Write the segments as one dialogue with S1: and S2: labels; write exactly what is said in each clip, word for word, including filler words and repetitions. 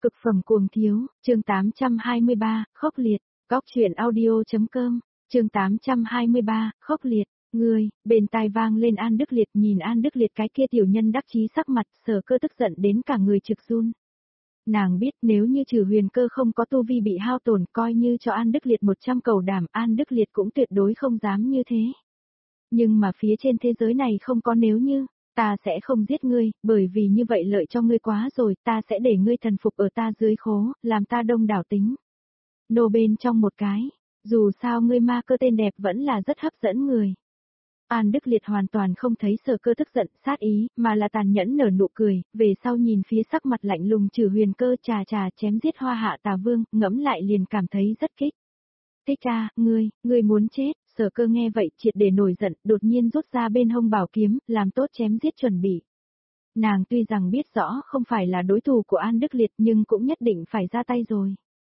S1: Cực phẩm cuồng thiếu, chương tám trăm hai mươi ba, khốc liệt, góc truyện audio.com, chương tám trăm hai mươi ba, khốc liệt, ngươi, bên tai vang lên An Đức Liệt, nhìn An Đức Liệt cái kia tiểu nhân đắc chí sắc mặt, Sở Cơ tức giận đến cả người trực run. Nàng biết nếu như Trừ Huyền Cơ không có tu vi bị hao tổn, coi như cho An Đức Liệt một trăm cầu đảm, An Đức Liệt cũng tuyệt đối không dám như thế. Nhưng mà phía trên thế giới này không có nếu như. Ta sẽ không giết ngươi, bởi vì như vậy lợi cho ngươi quá rồi, ta sẽ để ngươi thần phục ở ta dưới khố, làm ta đông đảo tính. Nô bên trong một cái, dù sao ngươi ma cơ tên đẹp vẫn là rất hấp dẫn người. An Đức Liệt hoàn toàn không thấy Sở Cơ tức giận, sát ý, mà là tàn nhẫn nở nụ cười, về sau nhìn phía sắc mặt lạnh lùng Trừ Huyền Cơ trà trà chém giết Hoa Hạ Tà Vương, ngẫm lại liền cảm thấy rất kích. Thích ca, ngươi, ngươi muốn chết. Sở Cơ nghe vậy triệt để nổi giận, đột nhiên rút ra bên hông bảo kiếm, làm tốt chém giết chuẩn bị. Nàng tuy rằng biết rõ không phải là đối thủ của An Đức Liệt nhưng cũng nhất định phải ra tay rồi.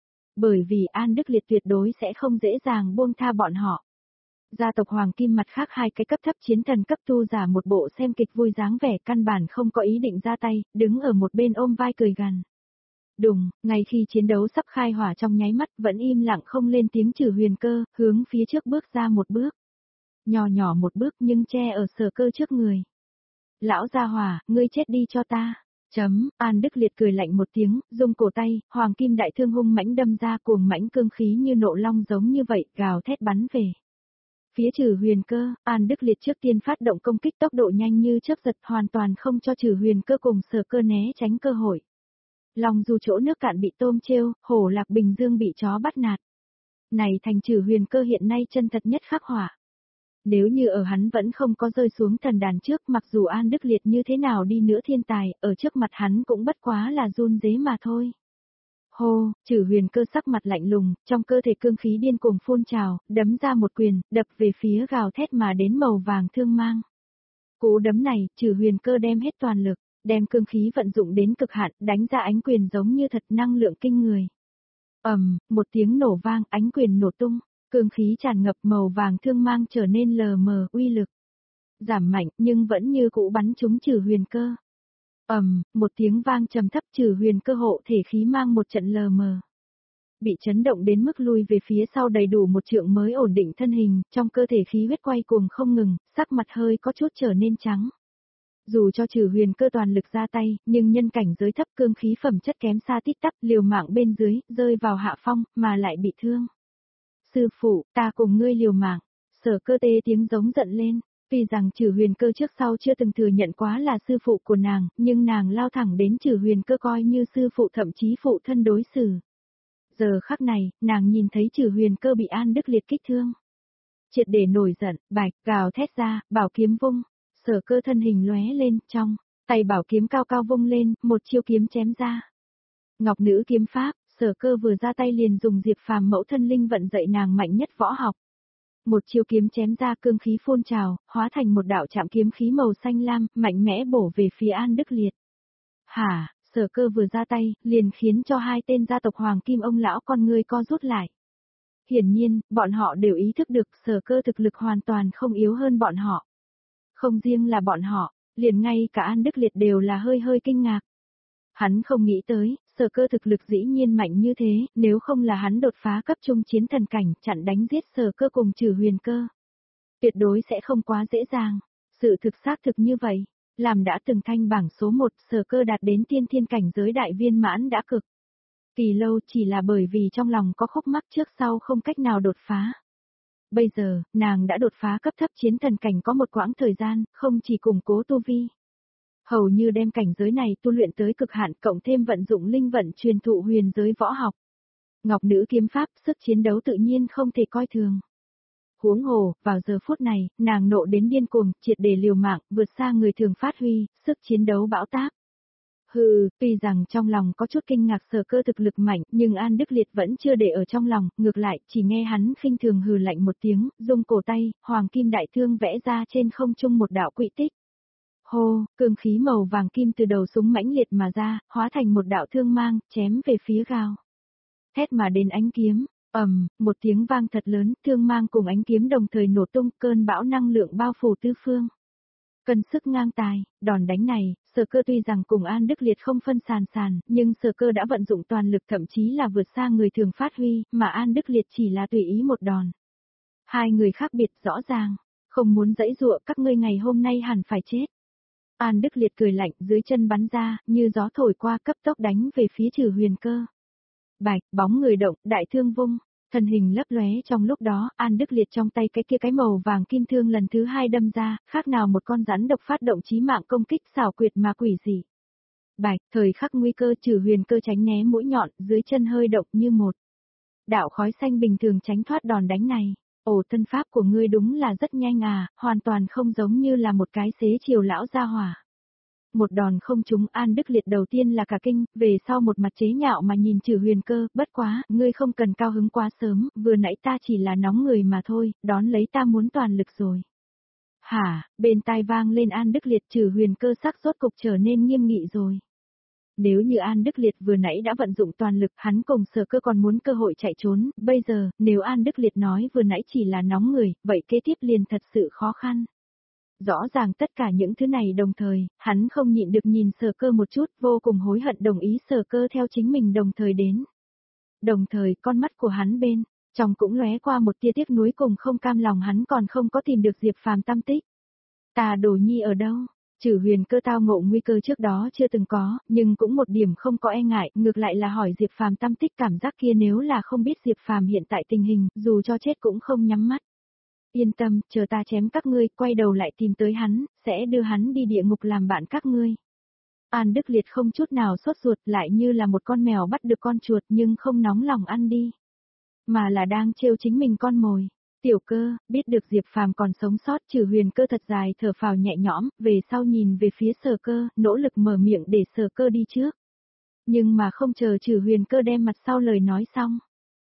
S1: Bởi vì An Đức Liệt tuyệt đối sẽ không dễ dàng buông tha bọn họ. Gia tộc Hoàng Kim mặt khác hai cái cấp thấp chiến thần cấp tu giả một bộ xem kịch vui dáng vẻ căn bản không có ý định ra tay, đứng ở một bên ôm vai cười gằn. Đùng, ngay khi chiến đấu sắp khai hỏa trong nháy mắt vẫn im lặng không lên tiếng Trừ Huyền Cơ, hướng phía trước bước ra một bước. Nhỏ nhỏ một bước nhưng che ở Sở Cơ trước người. Lão gia hỏa, ngươi chết đi cho ta. Chấm, An Đức Liệt cười lạnh một tiếng, dùng cổ tay, hoàng kim đại thương hung mãnh đâm ra cuồng mãnh cương khí như nộ long giống như vậy, gào thét bắn về. Phía Trừ Huyền Cơ, An Đức Liệt trước tiên phát động công kích tốc độ nhanh như chớp giật hoàn toàn không cho Trừ Huyền Cơ cùng Sở Cơ né tránh cơ hội. Lòng dù chỗ nước cạn bị tôm trêu, hổ lạc bình dương bị chó bắt nạt. Này thành Trừ Huyền Cơ hiện nay chân thật nhất khắc họa. Nếu như ở hắn vẫn không có rơi xuống thần đàn trước, mặc dù An Đức Liệt như thế nào đi nữa thiên tài, ở trước mặt hắn cũng bất quá là run rế mà thôi. Hô, Trừ Huyền Cơ sắc mặt lạnh lùng, trong cơ thể cương khí điên cuồng phun trào, đấm ra một quyền, đập về phía gào thét mà đến màu vàng thương mang. Cú đấm này, Trừ Huyền Cơ đem hết toàn lực, đem cương khí vận dụng đến cực hạn, đánh ra ánh quyền giống như thật năng lượng kinh người. Ầm, um, một tiếng nổ vang, ánh quyền nổ tung, cương khí tràn ngập màu vàng thương mang trở nên lờ mờ, uy lực giảm mạnh nhưng vẫn như cũ bắn trúng Trừ Huyền Cơ. Ầm, um, một tiếng vang trầm thấp, Trừ Huyền Cơ hộ thể khí mang một trận lờ mờ. Bị chấn động đến mức lui về phía sau đầy đủ một trượng mới ổn định thân hình, trong cơ thể khí huyết quay cuồng không ngừng, sắc mặt hơi có chút trở nên trắng. Dù cho Trừ Huyền Cơ toàn lực ra tay, nhưng nhân cảnh giới thấp cương khí phẩm chất kém xa tít tắp, liều mạng bên dưới, rơi vào hạ phong, mà lại bị thương. Sư phụ, ta cùng ngươi liều mạng. Sở Cơ tê tiếng giống giận lên, vì rằng Trừ Huyền Cơ trước sau chưa từng thừa nhận quá là sư phụ của nàng, nhưng nàng lao thẳng đến Trừ Huyền Cơ coi như sư phụ thậm chí phụ thân đối xử. Giờ khắc này, nàng nhìn thấy Trừ Huyền Cơ bị An Đức Liệt kích thương. Triệt để nổi giận, bạch, gào thét ra, bảo kiếm vung. Sở Cơ thân hình lóe lên, trong tay bảo kiếm cao cao vung lên, một chiêu kiếm chém ra. Ngọc nữ kiếm pháp, Sở Cơ vừa ra tay liền dùng Diệp Phàm mẫu thân linh vận dạy nàng mạnh nhất võ học. Một chiêu kiếm chém ra cương khí phun trào, hóa thành một đạo chạm kiếm khí màu xanh lam, mạnh mẽ bổ về phía An Đức Liệt. Hả, Sở Cơ vừa ra tay, liền khiến cho hai tên gia tộc Hoàng Kim ông lão con ngươi co rút lại. Hiển nhiên, bọn họ đều ý thức được Sở Cơ thực lực hoàn toàn không yếu hơn bọn họ. Không riêng là bọn họ, liền ngay cả An Đức Liệt đều là hơi hơi kinh ngạc. Hắn không nghĩ tới, Sở Cơ thực lực dĩ nhiên mạnh như thế, nếu không là hắn đột phá cấp trung chiến thần cảnh, chặn đánh giết Sở Cơ cùng Trừ Huyền Cơ. Tuyệt đối sẽ không quá dễ dàng. Sự thực xác thực như vậy, làm đã từng thanh bảng số một, Sở Cơ đạt đến tiên thiên cảnh giới đại viên mãn đã cực kỳ lâu, chỉ là bởi vì trong lòng có khúc mắc trước sau không cách nào đột phá. Bây giờ, nàng đã đột phá cấp thấp chiến thần cảnh có một quãng thời gian, không chỉ củng cố tu vi. Hầu như đem cảnh giới này tu luyện tới cực hạn, cộng thêm vận dụng linh vận truyền thụ huyền giới võ học. Ngọc nữ kiếm pháp, sức chiến đấu tự nhiên không thể coi thường. Huống hồ, vào giờ phút này, nàng nộ đến điên cuồng, triệt để liều mạng, vượt xa người thường phát huy, sức chiến đấu bão táp. Hừ, tuy rằng trong lòng có chút kinh ngạc Sở Cơ thực lực mạnh, nhưng An Đức Liệt vẫn chưa để ở trong lòng, ngược lại, chỉ nghe hắn khinh thường hừ lạnh một tiếng, dùng cổ tay, hoàng kim đại thương vẽ ra trên không trung một đạo quỹ tích. Hô, cương khí màu vàng kim từ đầu súng mãnh liệt mà ra, hóa thành một đạo thương mang, chém về phía gào thét mà đến ánh kiếm. Ầm, um, một tiếng vang thật lớn, thương mang cùng ánh kiếm đồng thời nổ tung, cơn bão năng lượng bao phủ tứ phương. Cân sức ngang tài, đòn đánh này, Sở Cơ tuy rằng cùng An Đức Liệt không phân sàn sàn, nhưng Sở Cơ đã vận dụng toàn lực thậm chí là vượt xa người thường phát huy, mà An Đức Liệt chỉ là tùy ý một đòn. Hai người khác biệt rõ ràng, không muốn giãy giụa, các ngươi ngày hôm nay hẳn phải chết. An Đức Liệt cười lạnh, dưới chân bắn ra, như gió thổi qua cấp tốc đánh về phía Trừ Huyền Cơ. Bạch, bóng người động, đại thương vung, thân hình lấp lóe trong lúc đó, An Đức Liệt trong tay cái kia cái màu vàng kim thương lần thứ hai đâm ra, khác nào một con rắn độc phát động chí mạng công kích xảo quyệt mà quỷ dị. Bạch, thời khắc nguy cơ, Trừ Huyền Cơ tránh né mũi nhọn, dưới chân hơi động như một đạo khói xanh bình thường tránh thoát đòn đánh này. Ồ, thân pháp của ngươi đúng là rất nhanh à, hoàn toàn không giống như là một cái xế chiều lão gia hỏa. Một đòn không trúng, An Đức Liệt đầu tiên là cả kinh, về sau một mặt chế nhạo mà nhìn Trừ Huyền Cơ, bất quá, ngươi không cần cao hứng quá sớm, vừa nãy ta chỉ là nóng người mà thôi, đón lấy ta muốn toàn lực rồi. Hả, bên tai vang lên An Đức Liệt, Trừ Huyền Cơ sắc rốt cục trở nên nghiêm nghị rồi. Nếu như An Đức Liệt vừa nãy đã vận dụng toàn lực, hắn cùng Sở Cơ còn muốn cơ hội chạy trốn, bây giờ, nếu An Đức Liệt nói vừa nãy chỉ là nóng người, vậy kế tiếp liền thật sự khó khăn. Rõ ràng tất cả những thứ này đồng thời, hắn không nhịn được nhìn Sở Cơ một chút, vô cùng hối hận đồng ý Sở Cơ theo chính mình đồng thời đến. Đồng thời, con mắt của hắn bên trong cũng lóe qua một tia tiếc nuối cùng không cam lòng, hắn còn không có tìm được Diệp Phàm tăm tích. Ta Đồ Nhi ở đâu? Trừ Huyền Cơ tao ngộ nguy cơ trước đó chưa từng có, nhưng cũng một điểm không có e ngại, ngược lại là hỏi Diệp Phàm tăm tích, cảm giác kia nếu là không biết Diệp Phàm hiện tại tình hình, dù cho chết cũng không nhắm mắt. Yên tâm, chờ ta chém các ngươi, quay đầu lại tìm tới hắn, sẽ đưa hắn đi địa ngục làm bạn các ngươi. An Đức Liệt không chút nào sốt ruột, lại như là một con mèo bắt được con chuột nhưng không nóng lòng ăn đi, mà là đang trêu chính mình con mồi. Tiểu Cơ, biết được Diệp Phàm còn sống sót, Trừ Huyền Cơ thật dài thở phào nhẹ nhõm, về sau nhìn về phía Sở Cơ, nỗ lực mở miệng để Sở Cơ đi trước. Nhưng mà không chờ Trừ Huyền Cơ đem mặt sau lời nói xong.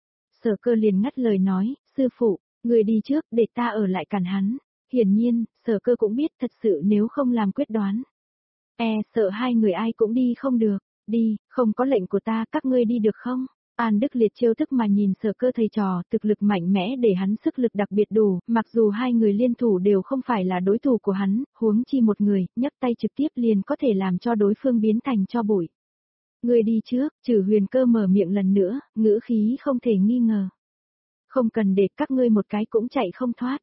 S1: Sở Cơ liền ngắt lời nói, sư phụ, người đi trước, để ta ở lại cản hắn. Hiển nhiên, Sở Cơ cũng biết thật sự nếu không làm quyết đoán. E, sợ hai người ai cũng đi không được, đi, không có lệnh của ta, các ngươi đi được không? An Đức Liệt trêu thức mà nhìn Sở Cơ thầy trò, thực lực mạnh mẽ để hắn sức lực đặc biệt đủ, mặc dù hai người liên thủ đều không phải là đối thủ của hắn, huống chi một người, nhấc tay trực tiếp liền có thể làm cho đối phương biến thành tro bụi. Người đi trước, Trừ Huyền Cơ mở miệng lần nữa, ngữ khí không thể nghi ngờ. Không cần để các ngươi một cái cũng chạy không thoát.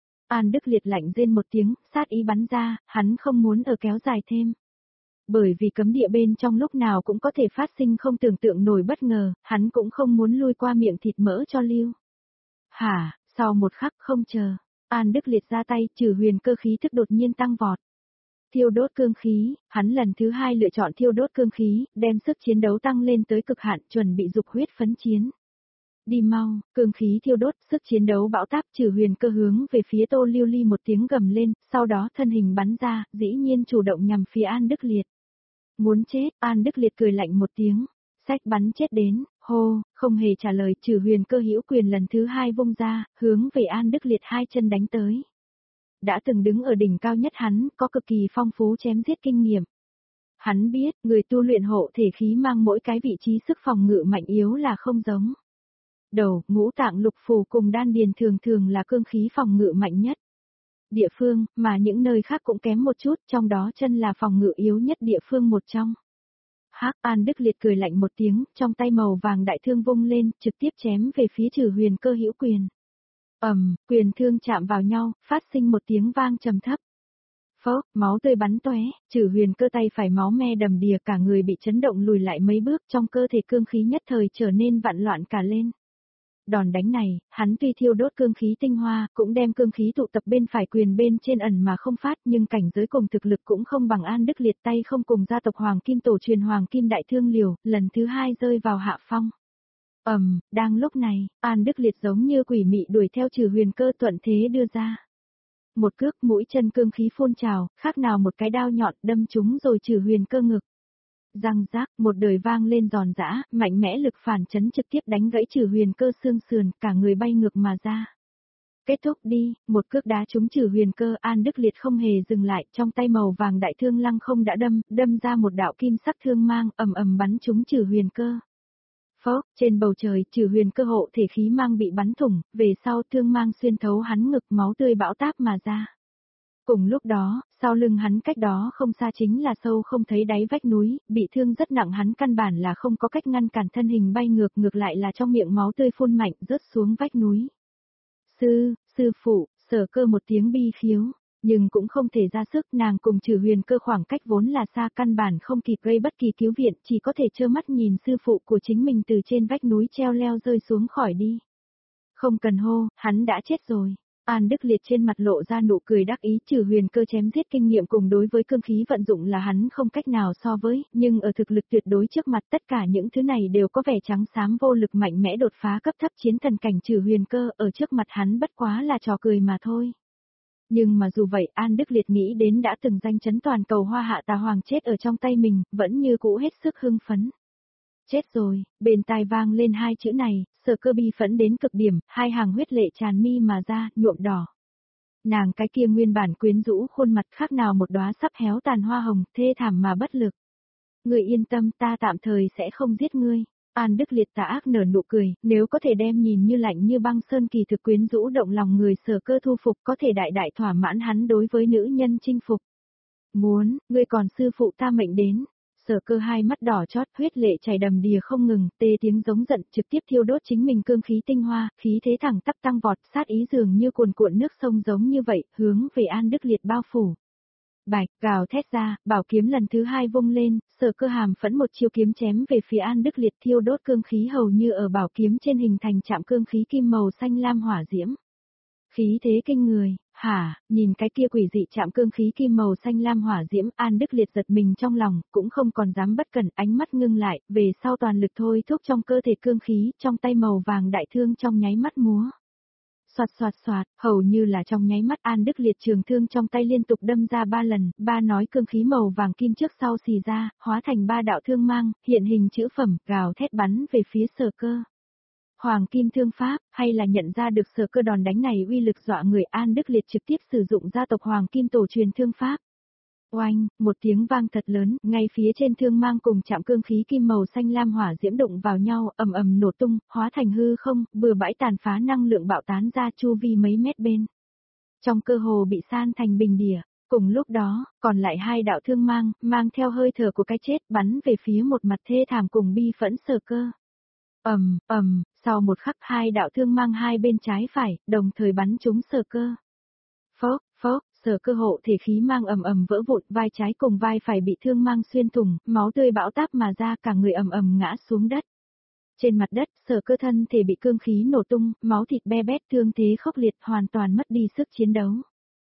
S1: An Đức Liệt lạnh rên một tiếng, sát ý bắn ra, hắn không muốn ở kéo dài thêm. Bởi vì cấm địa bên trong lúc nào cũng có thể phát sinh không tưởng tượng nổi bất ngờ, hắn cũng không muốn lui qua miệng thịt mỡ cho Lưu. Hả, sau một khắc không chờ, An Đức Liệt ra tay, Trừ Huyền Cơ khí thức đột nhiên tăng vọt. Thiêu đốt cương khí, hắn lần thứ hai lựa chọn thiêu đốt cương khí, đem sức chiến đấu tăng lên tới cực hạn, chuẩn bị dục huyết phấn chiến. Đi mau, cương khí thiêu đốt, sức chiến đấu bão táp, Trừ Huyền Cơ hướng về phía Tô Lưu Ly một tiếng gầm lên, sau đó thân hình bắn ra, dĩ nhiên chủ động nhằm phía An Đức Liệt. Muốn chết, An Đức Liệt cười lạnh một tiếng, sách bắn chết đến, hô, không hề trả lời, Trừ Huyền Cơ hữu quyền lần thứ hai vung ra, hướng về An Đức Liệt hai chân đánh tới. Đã từng đứng ở đỉnh cao nhất hắn, có cực kỳ phong phú chém giết kinh nghiệm. Hắn biết, người tu luyện hộ thể khí mang mỗi cái vị trí sức phòng ngự mạnh yếu là không giống. Đầu, ngũ tạng lục phủ cùng đan điền thường thường là cương khí phòng ngự mạnh nhất địa phương, mà những nơi khác cũng kém một chút, trong đó chân là phòng ngự yếu nhất địa phương một trong. Hắc, An Đức Liệt cười lạnh một tiếng, trong tay màu vàng đại thương vung lên, trực tiếp chém về phía Trừ Huyền Cơ hữu quyền. Ầm, um, quyền thương chạm vào nhau, phát sinh một tiếng vang trầm thấp. Phốc, máu tươi bắn tóe, Trừ Huyền Cơ tay phải máu me đầm đìa, cả người bị chấn động lùi lại mấy bước, trong cơ thể cương khí nhất thời trở nên vạn loạn cả lên. Đòn đánh này, hắn tuy thiêu đốt cương khí tinh hoa, cũng đem cương khí tụ tập bên phải quyền bên trên ẩn mà không phát, nhưng cảnh giới cùng thực lực cũng không bằng An Đức Liệt, tay không cùng gia tộc Hoàng Kim tổ truyền Hoàng Kim đại thương liều, lần thứ hai rơi vào hạ phong. Ầm, um, đang lúc này, An Đức Liệt giống như quỷ mị đuổi theo Trừ Huyền Cơ thuận thế đưa ra. Một cước, mũi chân cương khí phun trào, khác nào một cái đao nhọn đâm trúng rồi Trừ Huyền Cơ ngực. Răng rác, một đời vang lên giòn giã, mạnh mẽ lực phản chấn trực tiếp đánh gãy Trừ Huyền Cơ xương sườn, cả người bay ngược mà ra. Kết thúc đi, một cước đá trúng Trừ Huyền Cơ, An Đức Liệt không hề dừng lại, trong tay màu vàng đại thương lăng không đã đâm, đâm ra một đạo kim sắc thương mang, ầm ầm bắn trúng Trừ Huyền Cơ. Phốc, trên bầu trời, Trừ Huyền Cơ hộ thể khí mang bị bắn thủng, về sau thương mang xuyên thấu hắn ngực, máu tươi bão táp mà ra. Cùng lúc đó, sau lưng hắn cách đó không xa chính là sâu không thấy đáy vách núi, bị thương rất nặng hắn căn bản là không có cách ngăn cản thân hình bay ngược ngược lại là trong miệng máu tươi phun mạnh rớt xuống vách núi. Sư, sư phụ, Sở Cơ một tiếng bi khiếu, nhưng cũng không thể ra sức, nàng cùng Trừ Huyền Cơ khoảng cách vốn là xa căn bản không kịp gây bất kỳ cứu viện, chỉ có thể trơ mắt nhìn sư phụ của chính mình từ trên vách núi treo leo rơi xuống khỏi đi. Không cần hô, hắn đã chết rồi. An Đức Liệt trên mặt lộ ra nụ cười đắc ý, Trừ Huyền Cơ chém giết kinh nghiệm cùng đối với cương khí vận dụng là hắn không cách nào so với, nhưng ở thực lực tuyệt đối trước mặt tất cả những thứ này đều có vẻ trắng xám vô lực mạnh mẽ đột phá cấp thấp chiến thần cảnh Trừ Huyền Cơ ở trước mặt hắn bất quá là trò cười mà thôi. Nhưng mà dù vậy An Đức Liệt nghĩ đến đã từng danh chấn toàn cầu Hoa Hạ Tà Hoàng chết ở trong tay mình, vẫn như cũ hết sức hưng phấn. Chết rồi, bên tai vang lên hai chữ này, Sở Cơ bi phẫn đến cực điểm, hai hàng huyết lệ tràn mi mà ra, nhuộm đỏ. Nàng cái kia nguyên bản quyến rũ khuôn mặt khác nào một đóa sắp héo tàn hoa hồng, thê thảm mà bất lực. Ngươi yên tâm, ta tạm thời sẽ không giết ngươi. An Đức Liệt tà ác nở nụ cười, nếu có thể đem nhìn như lạnh như băng sơn kỳ thực quyến rũ động lòng người Sở Cơ thu phục có thể đại đại thỏa mãn hắn đối với nữ nhân chinh phục. Muốn, ngươi còn sư phụ ta mệnh đến. Sở Cơ hai mắt đỏ chót, huyết lệ chảy đầm đìa không ngừng, tê tiếng giống giận, trực tiếp thiêu đốt chính mình cương khí tinh hoa, khí thế thẳng tắp tăng vọt, sát ý dường như cuồn cuộn nước sông giống như vậy, hướng về An Đức Liệt bao phủ. Bạch, gào thét ra, bảo kiếm lần thứ hai vung lên, Sở Cơ hàm phẫn một chiêu kiếm chém về phía An Đức Liệt, thiêu đốt cương khí hầu như ở bảo kiếm trên hình thành chạm cương khí kim màu xanh lam hỏa diễm. Khí thế kinh người, hả, nhìn cái kia quỷ dị chạm cương khí kim màu xanh lam hỏa diễm, An Đức Liệt giật mình trong lòng, cũng không còn dám bất cẩn, ánh mắt ngưng lại, về sau toàn lực thôi thúc trong cơ thể cương khí, trong tay màu vàng đại thương trong nháy mắt múa. Soạt soạt soạt, hầu như là trong nháy mắt An Đức Liệt trường thương trong tay liên tục đâm ra ba lần, ba nói cương khí màu vàng kim trước sau xì ra, hóa thành ba đạo thương mang, hiện hình chữ phẩm, gào thét bắn về phía Sở Cơ. Hoàng kim thương pháp, hay là nhận ra được Sở Cơ đòn đánh này uy lực dọa người, An Đức Liệt trực tiếp sử dụng gia tộc Hoàng kim tổ truyền thương pháp. Oanh, một tiếng vang thật lớn, ngay phía trên thương mang cùng chạm cương khí kim màu xanh lam hỏa diễm đụng vào nhau, ầm ầm nổ tung, hóa thành hư không, bừa bãi tàn phá năng lượng bạo tán ra chu vi mấy mét bên. Trong cơ hồ bị san thành bình địa. Cùng lúc đó, còn lại hai đạo thương mang, mang theo hơi thở của cái chết, bắn về phía một mặt thê thảm cùng bi phẫn Sở Cơ. Ầm, ầm, sau một khắc hai đạo thương mang hai bên trái phải, đồng thời bắn trúng Sở Cơ. Phốc, phốc, Sở Cơ hộ thể khí mang ầm ầm vỡ vụn, vai trái cùng vai phải bị thương mang xuyên thủng, máu tươi bão táp mà ra, cả người ầm ầm ngã xuống đất. Trên mặt đất, Sở Cơ thân thể bị cương khí nổ tung, máu thịt be bét, thương thế khốc liệt, hoàn toàn mất đi sức chiến đấu.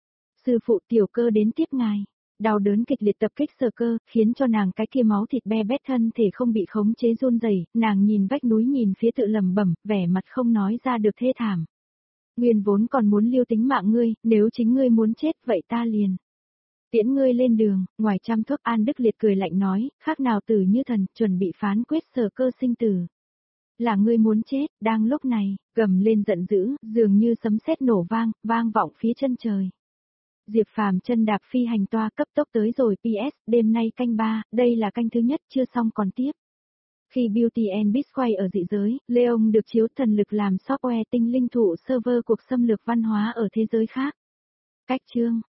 S1: Sư phụ Tiểu Cơ đến tiếp ngài. Đau đớn kịch liệt tập kích Sở Cơ, khiến cho nàng cái kia máu thịt be bét thân thể không bị khống chế run rẩy, nàng nhìn vách núi nhìn phía tự lẩm bẩm, vẻ mặt không nói ra được thê thảm. Nguyên vốn còn muốn lưu tính mạng ngươi, nếu chính ngươi muốn chết vậy ta liền. Tiễn ngươi lên đường, ngoài trăm thước An Đức Liệt cười lạnh nói, khác nào tử như thần, chuẩn bị phán quyết Sở Cơ sinh tử. Là ngươi muốn chết, đang lúc này, gầm lên giận dữ, dường như sấm sét nổ vang, vang vọng phía chân trời. Diệp Phàm chân đạp phi hành toa cấp tốc tới rồi pê ét, đêm nay canh ba, đây là canh thứ nhất chưa xong còn tiếp. Khi Beauty and Beast quay ở dị giới, Leon được chiếu thần lực làm software tinh linh thụ server cuộc xâm lược văn hóa ở thế giới khác. Cách chương